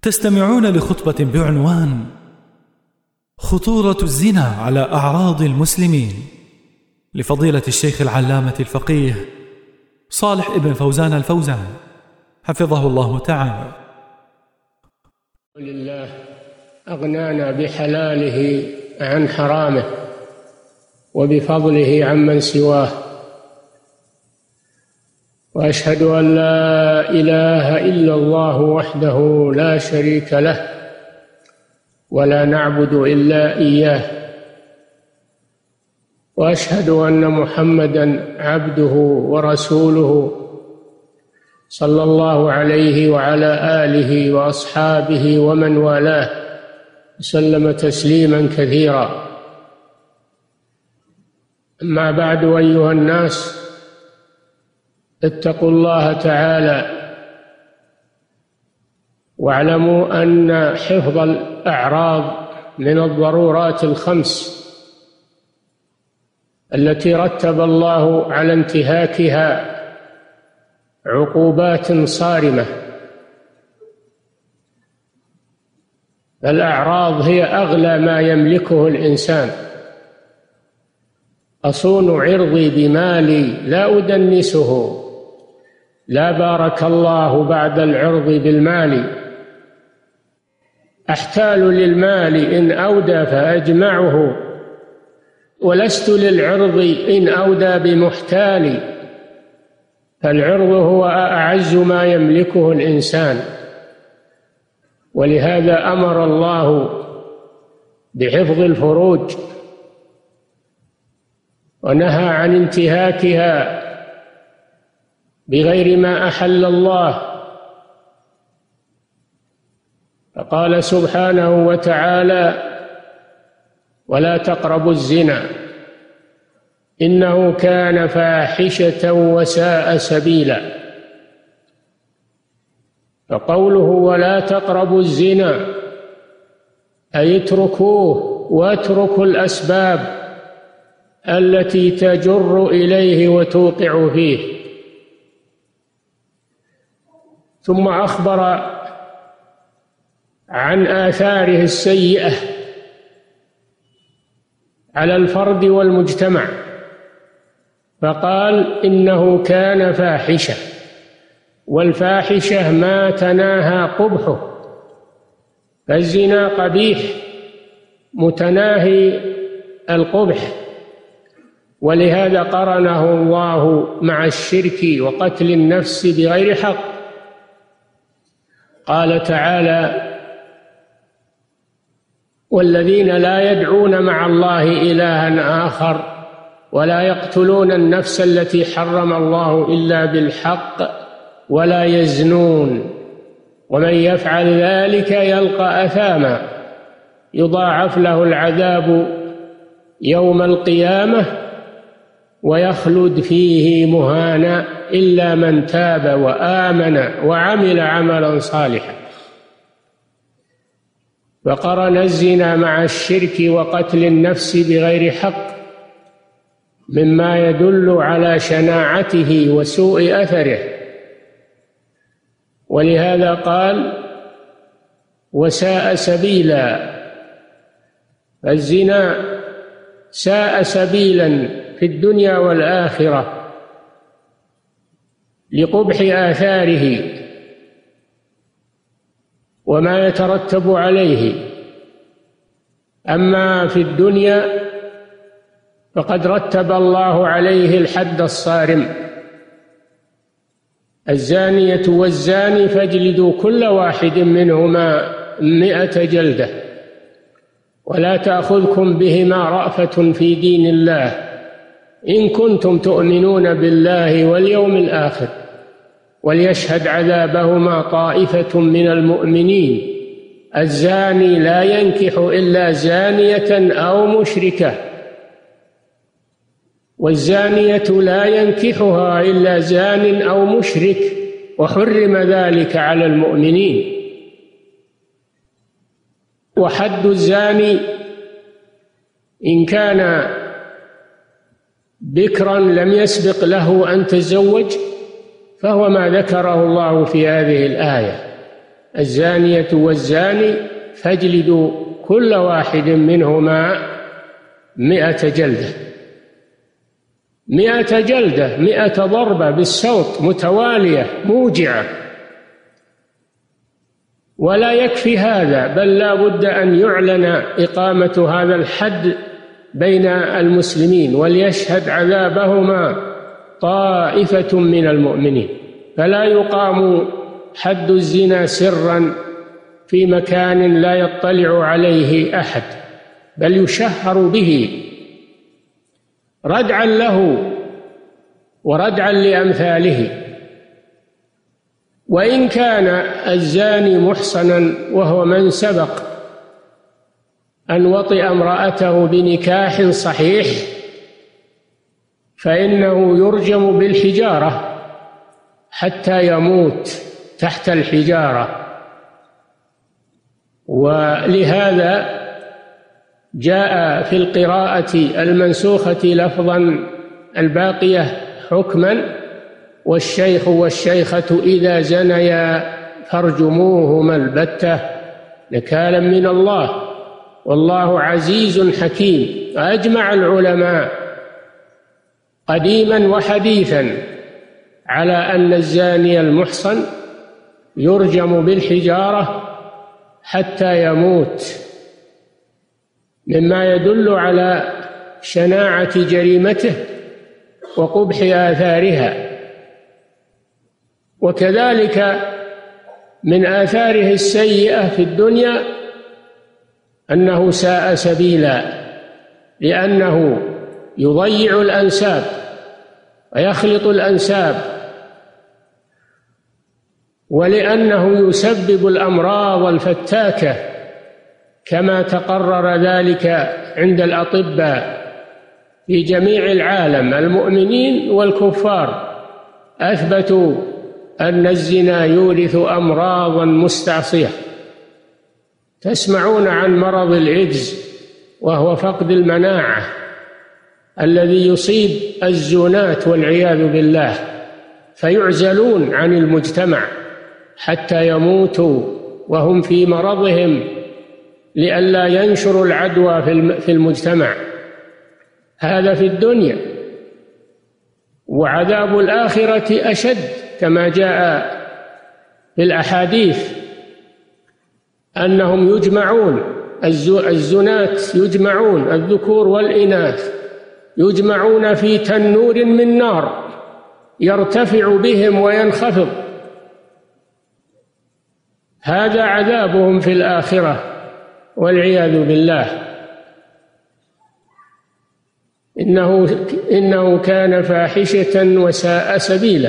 تستمعون لخطبة بعنوان خطورة الزنا على أعراض المسلمين لفضيلة الشيخ العلامة الفقيه صالح ابن فوزان الفوزان حفظه الله تعالى. لله أغنانا بحلاله عن حرامه وبفضله عمن سواه، وأشهد أن لا إله إلا الله وحده لا شريك له ولا نعبد إلا إياه، وأشهد أن محمدًا عبده ورسوله صلى الله عليه وعلى آله وأصحابه ومن والاه وسلم تسليمًا كثيرا. أما بعد، أيها الناس، اتقوا الله تعالى واعلموا أن حفظ الأعراض من الضرورات الخمس التي رتب الله على انتهاكها عقوبات صارمة. الأعراض هي أغلى ما يملكه الإنسان. أصون عرضي بمالي لا أدنسه، لا بارك الله بعد العرض بالمال. أحتال للمال إن أودى فأجمعه، ولست للعرض إن أودى بمحتال. فالعرض هو أعز ما يملكه الإنسان، ولهذا أمر الله بحفظ الفروج ونهى عن انتهاكها بغير ما أحل الله. فقال سبحانه وتعالى: ولا تقربوا الزنا إنه كان فاحشة وساء سبيلا. فقوله ولا تقربوا الزنا أي اتركوه، واتركوا الأسباب التي تجر إليه وتوقع فيه. ثم أخبر عن آثاره السيئة على الفرد والمجتمع، فقال إنه كان فاحشة، والفاحشة ما تناهى قبحه، فالزنا قبيح متناهي القبح، ولهذا قرنه الله مع الشرك وقتل النفس بغير حق. قال تعالى: والذين لا يدعون مع الله إلها آخر ولا يقتلون النفس التي حرم الله إلا بالحق ولا يزنون ومن يفعل ذلك يلقى أثاما يضاعف له العذاب يوم القيامة ويخلد فيه مهانا إلا من تاب وآمن وعمل عملا صالحا. فقرن الزنا مع الشرك وقتل النفس بغير حق مما يدل على شناعته وسوء أثره، ولهذا قال: وساء سبيلا. الزنا ساء سبيلا في الدنيا والآخرة لقبح آثاره وما يترتب عليه. أما في الدنيا فقد رتب الله عليه الحد الصارم: الزانية والزاني فاجلدوا كل واحد منهما 100 جلدة ولا تأخذكم بهما رأفة في دين الله إن كنتم تؤمنون بالله واليوم الآخر وليشهد عذابهما طائفة من المؤمنين. الزاني لا ينكح إلا زانية أو مشركة، والزانية لا ينكحها إلا زان أو مشرك، وحرم ذلك على المؤمنين. وحد الزاني إن كان بكرا لم يسبق له أن تزوج فهو ما ذكره الله في هذه الآية: الزانية والزاني فاجلدوا كل واحد منهما 100 جلدة. 100 جلدة، 100 ضربة بالسوط متوالية موجعة. ولا يكفي هذا، بل لا بد أن يعلن إقامة هذا الحد بين المسلمين، وليشهد عذابهما طائفة من المؤمنين. فلا يقام حد الزنا سرا في مكان لا يطلع عليه أحد، بل يشهر به ردعا له وردعا لأمثاله. وإن كان الزاني محصنا وهو من سبق أن وطئ امرأته بنكاح صحيح، فإنه يرجم بالحجارة حتى يموت تحت الحجارة. ولهذا جاء في القراءة المنسوخة لفظا الباقية حكما: والشيخ والشيخة إذا زنيا فارجموهما البتة نكالا من الله والله عزيز حكيم. فأجمع العلماء قديما وحديثا على أن الزاني المحصن يرجم بالحجارة حتى يموت، مما يدل على شناعة جريمته وقبح آثارها. وكذلك من آثاره السيئة في الدنيا أنه ساء سبيلا، لأنه يضيع الأنساب ويخلط الأنساب، ولأنه يسبب الأمراض الفتاكة كما تقرر ذلك عند الأطباء في جميع العالم، المؤمنين والكفار أثبتوا أن الزنا يورث أمراضا مستعصية. تسمعون عن مرض الإيدز، وهو فقد المناعة الذي يصيب الزنات والعياذ بالله، فيعزلون عن المجتمع حتى يموتوا وهم في مرضهم لئلا ينشروا العدوى في المجتمع. هذا في الدنيا. وعذاب الآخرة أشد، كما جاء في الأحاديث أنهم يجمعون، الزنات يجمعون، الذكور والإناث يجمعون في تنور من نار يرتفع بهم وينخفض. هذا عذابهم في الآخرة والعياذ بالله. إنه كان فاحشة وساء سبيلا.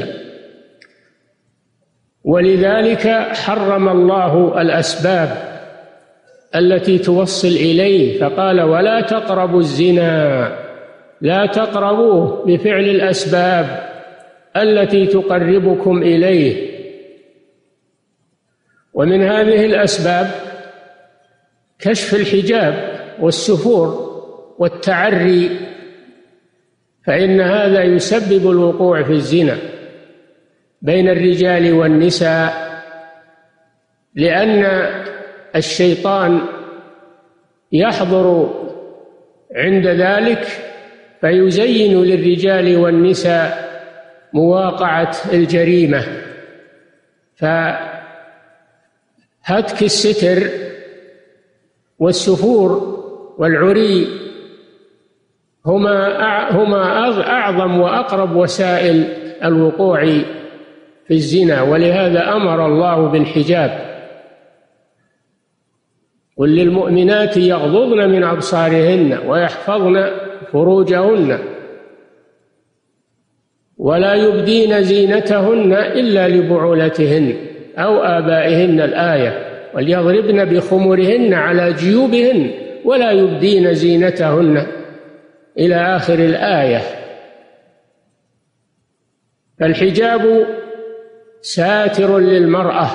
ولذلك حرم الله الأسباب التي توصل إليه، فقال: ولا تقربوا الزنا، لا تقربوه بفعل الأسباب التي تقربكم إليه. ومن هذه الأسباب كشف الحجاب والسفور والتعري، فإن هذا يسبب الوقوع في الزنا بين الرجال والنساء، لأن الشيطان يحضر عند ذلك فيزين للرجال والنساء مواقعة الجريمة. فهتك الستر والسفور والعري هما أعظم وأقرب وسائل الوقوع في الزنا، ولهذا أمر الله بالحجاب. قل للمؤمنات يغضضن من أبصارهن ويحفظن فروجهن ولا يبدين زينتهن إلا لبعولتهن أو آبائهن، الآية، وليضربن بخمرهن على جيوبهن ولا يبدين زينتهن إلى آخر الآية. فالحجاب ساتر للمرأة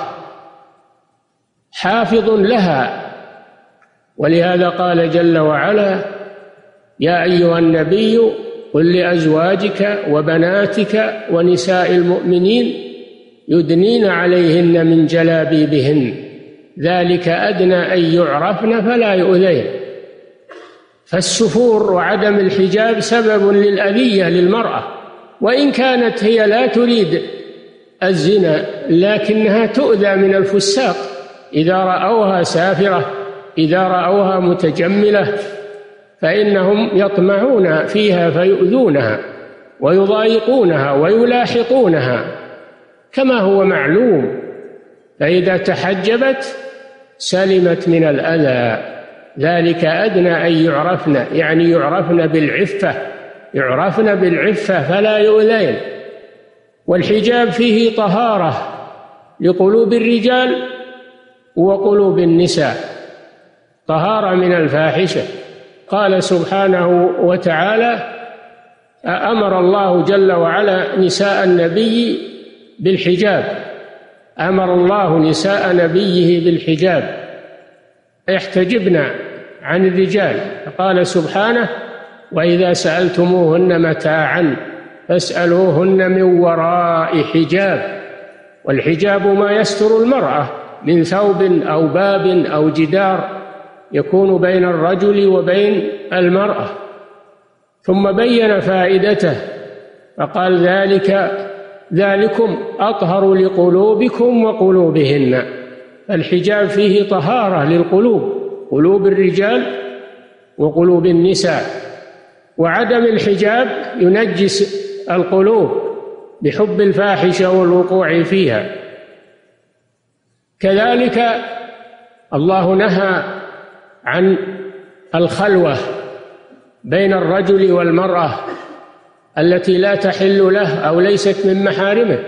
حافظ لها، ولهذا قال جل وعلا: يا أيها النبي قل لأزواجك وبناتك ونساء المؤمنين يدنين عليهن من جلابيبهن ذلك أدنى أن يعرفن فلا يؤذين. فالسفور وعدم الحجاب سبب للأذية للمرأة، وإن كانت هي لا تريد الزنا لكنها تؤذى من الفساق إذا رأوها سافرة، إذا رأوها متجملة، فإنهم يطمعون فيها فيؤذونها ويضايقونها ويلاحقونها كما هو معلوم. فإذا تحجبت سلمت من الأذى. ذلك أدنى أن يعرفن، يعني يعرفن بالعفة، يعرفن بالعفة فلا يؤذين. والحجاب فيه طهارة لقلوب الرجال وقلوب النساء، طهارة من الفاحشة. قال سبحانه وتعالى: أمر الله جل وعلا نساء النبي بالحجاب، أمر الله نساء نبيه بالحجاب يحتجبن عن الرجال. قال سبحانه: وإذا سألتموهن متاعا فاسألوهن من وراء حجاب. والحجاب ما يستر المرأة من ثوب أو باب أو جدار يكون بين الرجل وبين المرأة. ثم بين فائدته فقال: ذلكم أطهر لقلوبكم وقلوبهن. الحجاب فيه طهارة للقلوب، قلوب الرجال وقلوب النساء. وعدم الحجاب ينجس القلوب بحب الفاحشة والوقوع فيها. كذلك الله نهى عن الخلوة بين الرجل والمرأة التي لا تحل له أو ليست من محارمه.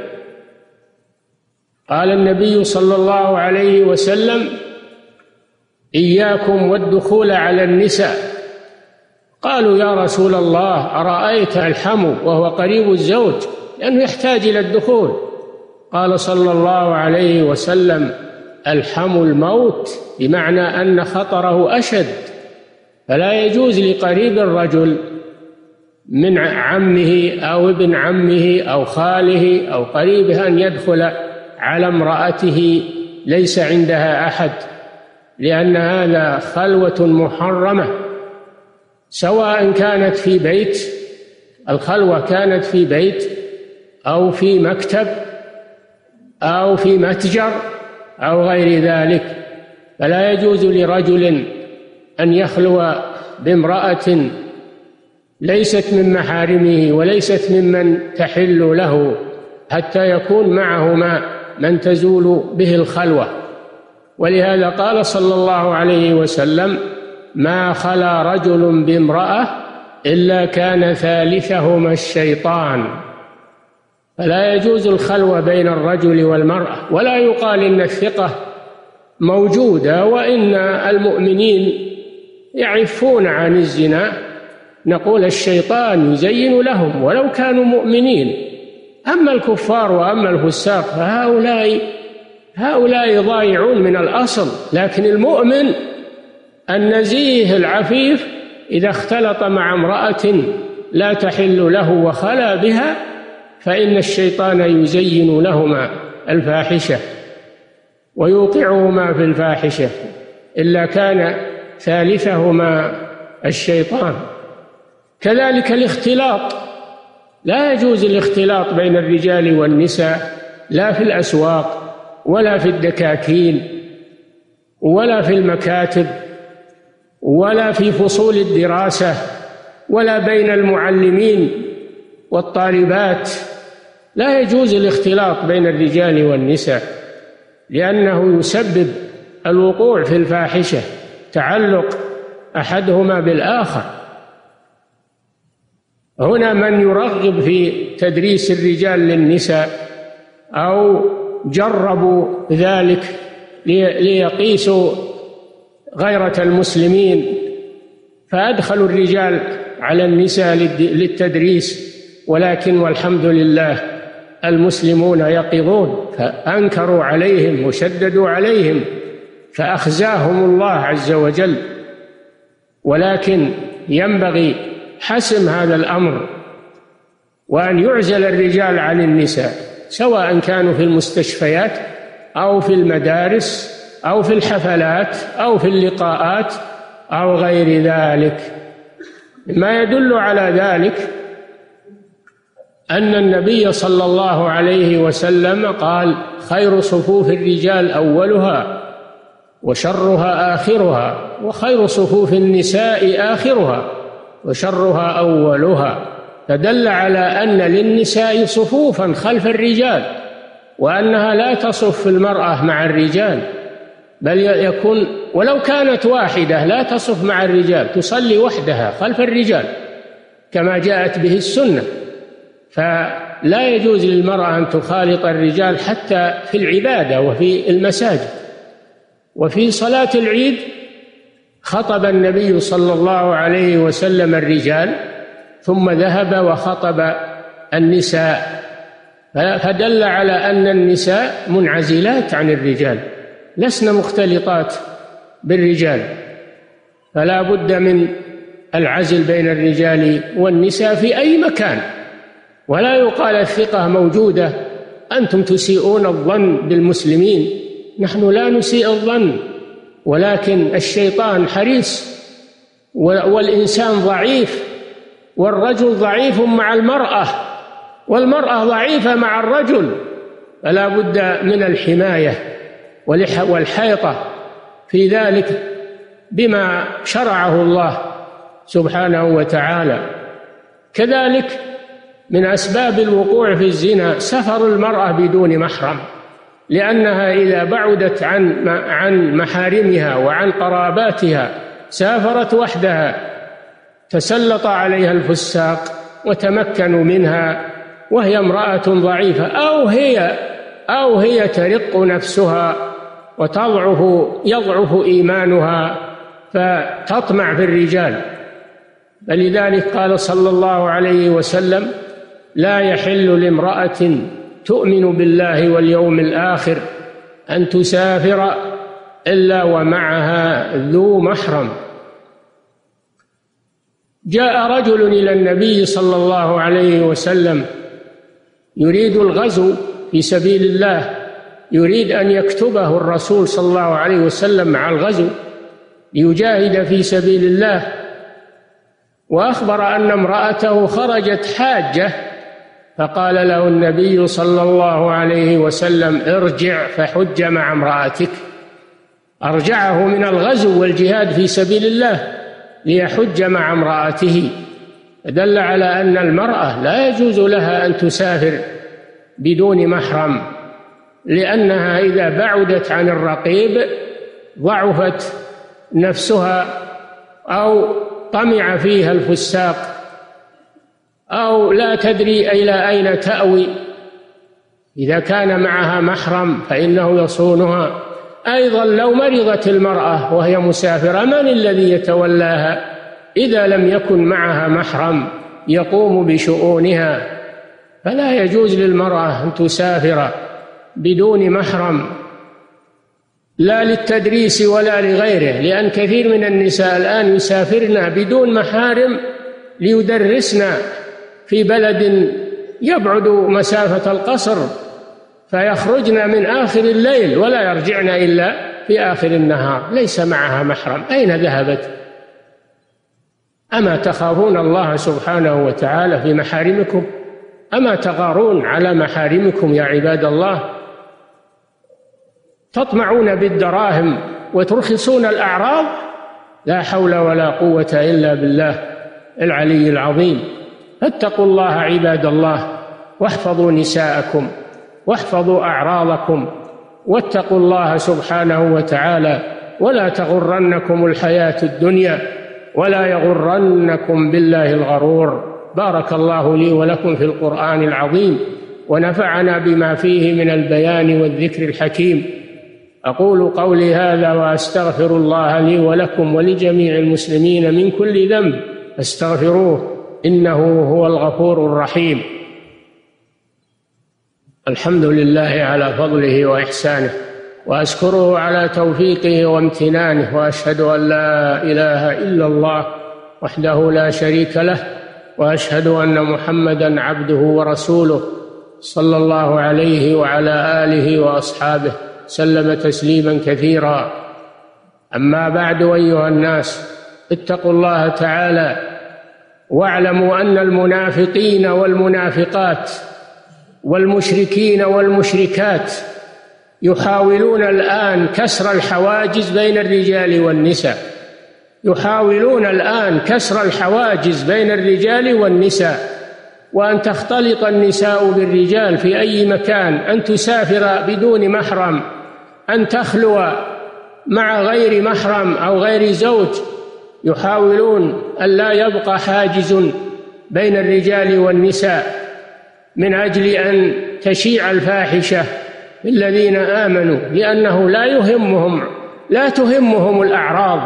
قال النبي صلى الله عليه وسلم: إياكم والدخول على النساء. قالوا: يا رسول الله، أرأيت الحمو وهو قريب الزوج لأنه يحتاج إلى الدخول؟ قال صلى الله عليه وسلم: الحمو الموت، بمعنى أن خطره أشد، فلا يجوز لقريب الرجل من عمه أو ابن عمه أو خاله أو قريبه أن يدخل على امرأته ليس عندها أحد، لأن هذا خلوة محرمة، سواء كانت في بيت، الخلوة كانت في بيت أو في مكتب أو في متجر أو غير ذلك. فلا يجوز لرجل أن يخلو بامرأة ليست من محارمه وليست ممن تحل له حتى يكون معهما من تزول به الخلوة. ولهذا قال صلى الله عليه وسلم: ما خلا رجل بامرأة إلا كان ثالثهما الشيطان. فلا يجوز الخلوة بين الرجل والمرأة. ولا يقال إن الثقة موجودة وإن المؤمنين يعفون عن الزنا، نقول الشيطان يزين لهم ولو كانوا مؤمنين. أما الكفار وأما الفساق فهؤلاء ضايعون من الأصل. لكن المؤمن النزيه العفيف إذا اختلط مع امرأة لا تحل له وخلا بها فإن الشيطان يزين لهما الفاحشة ويوقعهما في الفاحشة، إلا كان ثالثهما الشيطان. كذلك الاختلاط، لا يجوز الاختلاط بين الرجال والنساء، لا في الأسواق ولا في الدكاكين ولا في المكاتب ولا في فصول الدراسة ولا بين المعلمين والطالبات. لا يجوز الاختلاط بين الرجال والنساء، لأنه يسبب الوقوع في الفاحشة، تعلق أحدهما بالآخر. هنا من يرغب في تدريس الرجال للنساء أو جربوا ذلك ليقيسوا غيرة المسلمين، فأدخلوا الرجال على النساء للتدريس، ولكن والحمد لله المسلمون يقظون، فأنكروا عليهم وشددوا عليهم فأخزاهم الله عز وجل. ولكن ينبغي حسم هذا الأمر، وأن يعزل الرجال عن النساء سواء كانوا في المستشفيات أو في المدارس أو في الحفلات أو في اللقاءات أو غير ذلك. ما يدل على ذلك أن النبي صلى الله عليه وسلم قال: خير صفوف الرجال أولها وشرها آخرها، وخير صفوف النساء آخرها وشرها أولها. فدل على أن للنساء صفوفا خلف الرجال، وأنها لا تصف المرأة مع الرجال، بل يكون ولو كانت واحدة لا تصف مع الرجال، تصلي وحدها خلف الرجال كما جاءت به السنة. فلا يجوز للمرأة أن تخالط الرجال حتى في العبادة وفي المساجد. وفي صلاة العيد خطب النبي صلى الله عليه وسلم الرجال ثم ذهب وخطب النساء، فدل على أن النساء منعزلات عن الرجال، لسن مختلطات بالرجال، فلا بد من العزل بين الرجال والنساء في أي مكان. ولا يقال الثقة موجودة، أنتم تسيئون الظن بالمسلمين. نحن لا نسيء الظن، ولكن الشيطان حريص، والإنسان ضعيف، والرجل ضعيف مع المرأة، والمرأة ضعيفة مع الرجل، فلا بد من الحماية والحيطة في ذلك بما شرعه الله سبحانه وتعالى. كذلك من أسباب الوقوع في الزنا سفر المرأة بدون محرم، لأنها إذا بعدت عن محارمها وعن قراباتها سافرت وحدها، تسلط عليها الفساق وتمكنوا منها وهي امرأة ضعيفة، أو هي ترق نفسها يضعف إيمانها فتطمع في الرجال. فلذلك قال صلى الله عليه وسلم: لا يحل لامرأة تؤمن بالله واليوم الآخر أن تسافر إلا ومعها ذو محرم. جاء رجل إلى النبي صلى الله عليه وسلم يريد الغزو في سبيل الله، يريد أن يكتبه الرسول صلى الله عليه وسلم مع الغزو ليجاهد في سبيل الله، وأخبر أن امرأته خرجت حاجة، فقال له النبي صلى الله عليه وسلم: ارجع فحج مع امرأتك. أرجعه من الغزو والجهاد في سبيل الله ليحج مع امرأته. دل على أن المرأة لا يجوز لها أن تسافر بدون محرم، لأنها إذا بعدت عن الرقيب ضعفت نفسها، أو طمع فيها الفساق، أو لا تدري إلى أين تأوي. إذا كان معها محرم فإنه يصونها. أيضا لو مرضت المرأة وهي مسافرة، من الذي يتولاها إذا لم يكن معها محرم يقوم بشؤونها؟ فلا يجوز للمرأة أن تسافر بدون محرم، لا للتدريس ولا لغيره، لأن كثير من النساء الآن يسافرن بدون محارم ليدرسن في بلد يبعد مسافة القصر، فيخرجن من آخر الليل ولا يرجعن إلا في آخر النهار، ليس معها محرم. أين ذهبت؟ أما تخافون الله سبحانه وتعالى في محارمكم؟ أما تغارون على محارمكم يا عباد الله؟ تطمعون بالدراهم وترخصون الأعراض؟ لا حول ولا قوة إلا بالله العلي العظيم. فاتقوا الله عباد الله، واحفظوا نساءكم، واحفظوا أعراضكم، واتقوا الله سبحانه وتعالى، ولا تغرنكم الحياة الدنيا، ولا يغرنكم بالله الغرور. بارك الله لي ولكم في القرآن العظيم، ونفعنا بما فيه من البيان والذكر الحكيم. أقول قولي هذا وأستغفر الله لي ولكم ولجميع المسلمين من كل ذنب، فاستغفروه إنه هو الغفور الرحيم. الحمد لله على فضله وإحسانه، وأشكره على توفيقه وامتنانه، وأشهد أن لا إله إلا الله وحده لا شريك له، وأشهد أن محمدًا عبده ورسوله صلى الله عليه وعلى آله وأصحابه سلم تسليما كثيرا. أما بعد، أيها الناس، اتقوا الله تعالى واعلموا أن المنافقين والمنافقات والمشركين والمشركات يحاولون الآن كسر الحواجز بين الرجال والنساء، يحاولون الآن كسر الحواجز بين الرجال والنساء، وأن تختلط النساء بالرجال في أي مكان، أن تسافر بدون محرم، أن تخلو مع غير محرم أو غير زوج. يحاولون أن لا يبقى حاجز بين الرجال والنساء من أجل أن تشيع الفاحشة الذين آمنوا، لأنه لا تهمهم الأعراض،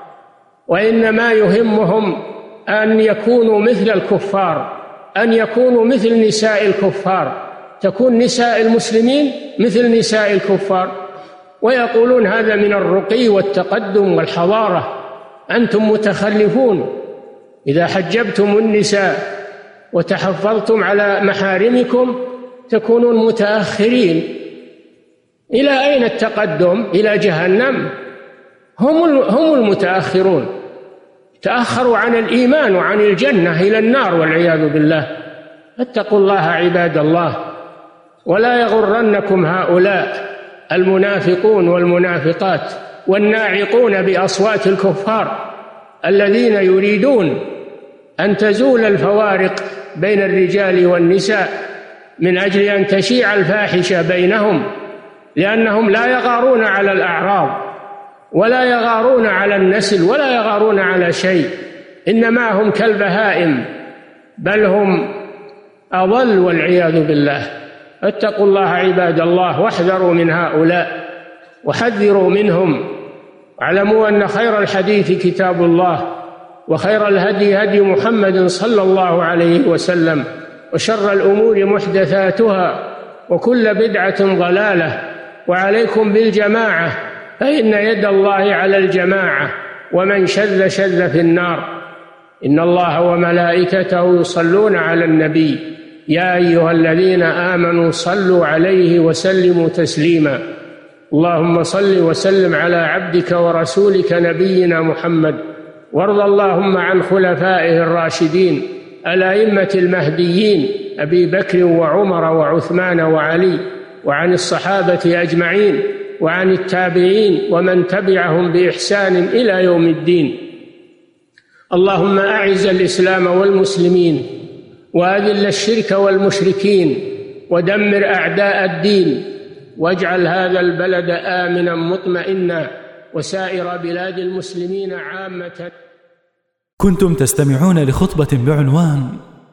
وإنما يهمهم أن يكونوا مثل الكفار، أن يكونوا مثل نساء الكفار، تكون نساء المسلمين مثل نساء الكفار، ويقولون هذا من الرقي والتقدم والحضارة. أنتم متخلفون، إذا حجبتم النساء وتحفظتم على محارمكم تكونون متأخرين. إلى أين التقدم؟ إلى جهنم. هم المتأخرون، تأخروا عن الإيمان وعن الجنة إلى النار والعياذ بالله. اتقوا الله عباد الله، ولا يغرنكم هؤلاء المنافقون والمنافقات والناعقون بأصوات الكفار الذين يريدون أن تزول الفوارق بين الرجال والنساء من أجل أن تشيع الفاحشة بينهم، لأنهم لا يغارون على الأعراض ولا يغارون على النسل ولا يغارون على شيء، إنما هم كالبهائم، بل هم أضل والعياذ بالله. اتقوا الله عباد الله واحذروا من هؤلاء وحذروا منهم، واعلموا أن خير الحديث كتاب الله، وخير الهدي هدي محمد صلى الله عليه وسلم، وشر الأمور محدثاتها، وكل بدعة ضلالة، وعليكم بالجماعة فإن يد الله على الجماعة، ومن شذ شذ في النار. إن الله وملائكته يصلون على النبي، يا أيها الذين آمنوا صلوا عليه وسلموا تسليما. اللهم صل وسلم على عبدك ورسولك نبينا محمد، وارض اللهم عن خلفائه الراشدين الأئمة المهديين أبي بكر وعمر وعثمان وعلي، وعن الصحابة أجمعين، وعن التابعين ومن تبعهم بإحسان إلى يوم الدين. اللهم أعز الإسلام والمسلمين، وأذل الشرك والمشركين، ودمر أعداء الدين، واجعل هذا البلد آمنا مطمئنا، وسائر بلاد المسلمين عامة. كنتم تستمعون لخطبة بعنوان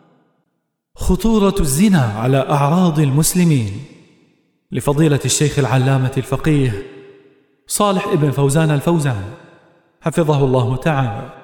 خطورة الزنا على أعراض المسلمين لفضيلة الشيخ العلامة الفقيه صالح ابن فوزان الفوزان حفظه الله تعالى.